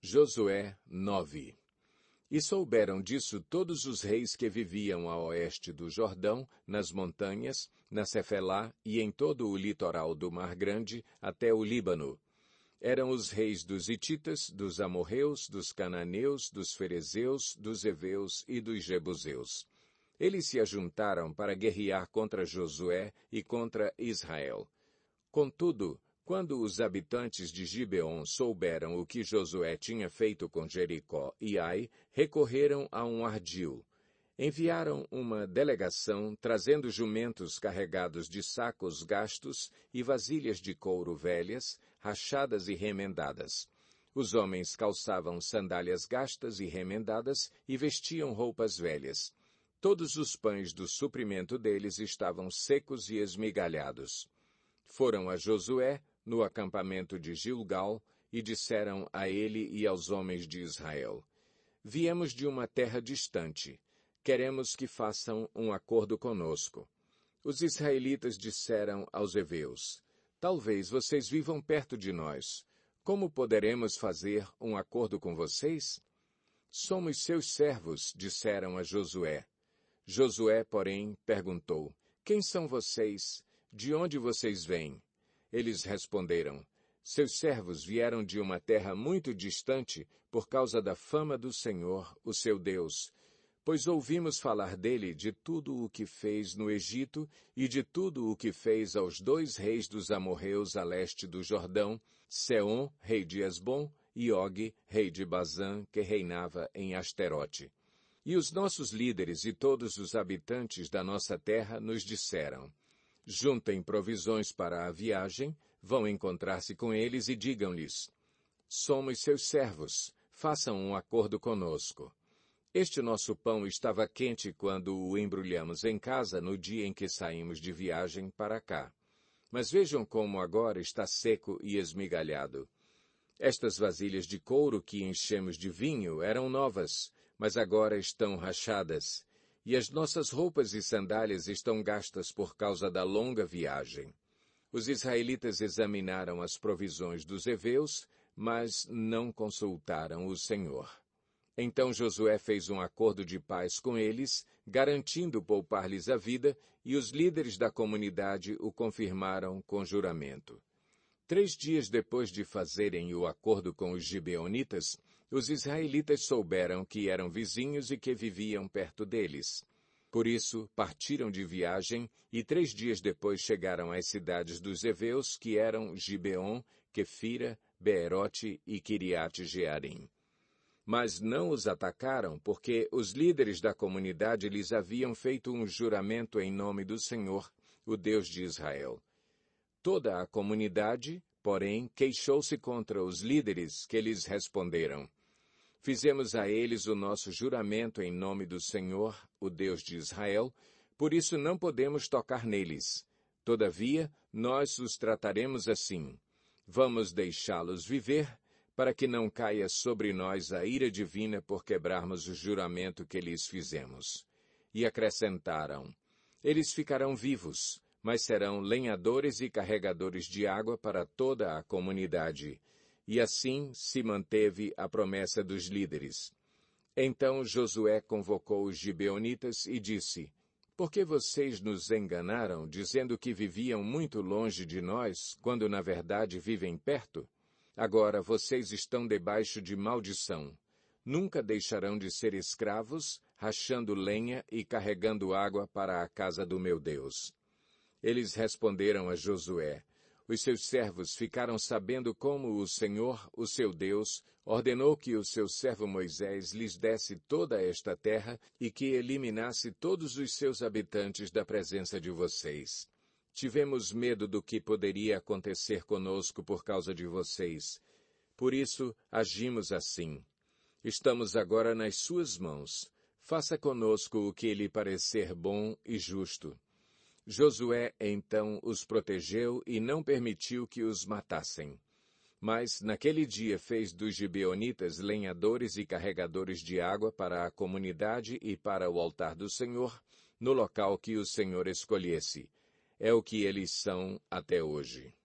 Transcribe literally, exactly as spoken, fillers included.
Josué nove. E souberam disso todos os reis que viviam a oeste do Jordão, nas montanhas, na Cefelá e em todo o litoral do Mar Grande, até o Líbano. Eram os reis dos Hititas, dos Amorreus, dos Cananeus, dos Ferezeus, dos Heveus e dos Jebuseus. Eles se ajuntaram para guerrear contra Josué e contra Israel. Contudo, quando os habitantes de Gibeon souberam o que Josué tinha feito com Jericó e Ai, recorreram a um ardil. Enviaram uma delegação trazendo jumentos carregados de sacos gastos e vasilhas de couro velhas, rachadas e remendadas. Os homens calçavam sandálias gastas e remendadas e vestiam roupas velhas. Todos os pães do suprimento deles estavam secos e esmigalhados. Foram a Josué, no acampamento de Gilgal, e disseram a ele e aos homens de Israel: Viemos de uma terra distante. Queremos que façam um acordo conosco. Os israelitas disseram aos heveus: Talvez vocês vivam perto de nós. Como poderemos fazer um acordo com vocês? Somos seus servos, disseram a Josué. Josué, porém, perguntou: Quem são vocês? De onde vocês vêm? Eles responderam: Seus servos vieram de uma terra muito distante por causa da fama do Senhor, o seu Deus, pois ouvimos falar dele de tudo o que fez no Egito e de tudo o que fez aos dois reis dos amorreus a leste do Jordão, Seom, rei de Esbom, e Og, rei de Bazã, que reinava em Asterote. E os nossos líderes e todos os habitantes da nossa terra nos disseram: Juntem provisões para a viagem, vão encontrar-se com eles e digam-lhes: Somos seus servos, façam um acordo conosco. Este nosso pão estava quente quando o embrulhamos em casa no dia em que saímos de viagem para cá. Mas vejam como agora está seco e esmigalhado. Estas vasilhas de couro que enchemos de vinho eram novas, mas agora estão rachadas. E as nossas roupas e sandálias estão gastas por causa da longa viagem. Os israelitas examinaram as provisões dos heveus, mas não consultaram o Senhor. Então Josué fez um acordo de paz com eles, garantindo poupar-lhes a vida, e os líderes da comunidade o confirmaram com juramento. Três dias depois de fazerem o acordo com os gibeonitas, os israelitas souberam que eram vizinhos e que viviam perto deles. Por isso, partiram de viagem e três dias depois chegaram às cidades dos heveus, que eram Gibeon, Quefira, Beerote e Kiriate-Jearim. Mas não os atacaram, porque os líderes da comunidade lhes haviam feito um juramento em nome do Senhor, o Deus de Israel. Toda a comunidade, porém, queixou-se contra os líderes, que lhes responderam: Fizemos a eles o nosso juramento em nome do Senhor, o Deus de Israel, por isso não podemos tocar neles. Todavia, nós os trataremos assim. Vamos deixá-los viver, para que não caia sobre nós a ira divina por quebrarmos o juramento que lhes fizemos. E acrescentaram: Eles ficarão vivos, mas serão lenhadores e carregadores de água para toda a comunidade. E assim se manteve a promessa dos líderes. Então Josué convocou os gibeonitas e disse: Por que vocês nos enganaram, dizendo que viviam muito longe de nós, quando na verdade vivem perto? Agora vocês estão debaixo de maldição. Nunca deixarão de ser escravos, rachando lenha e carregando água para a casa do meu Deus. Eles responderam a Josué: Os seus servos ficaram sabendo como o Senhor, o seu Deus, ordenou que o seu servo Moisés lhes desse toda esta terra e que eliminasse todos os seus habitantes da presença de vocês. Tivemos medo do que poderia acontecer conosco por causa de vocês. Por isso, agimos assim. Estamos agora nas suas mãos. Faça conosco o que lhe parecer bom e justo. Josué, então, os protegeu e não permitiu que os matassem. Mas, naquele dia, fez dos gibeonitas lenhadores e carregadores de água para a comunidade e para o altar do Senhor, no local que o Senhor escolhesse. É o que eles são até hoje.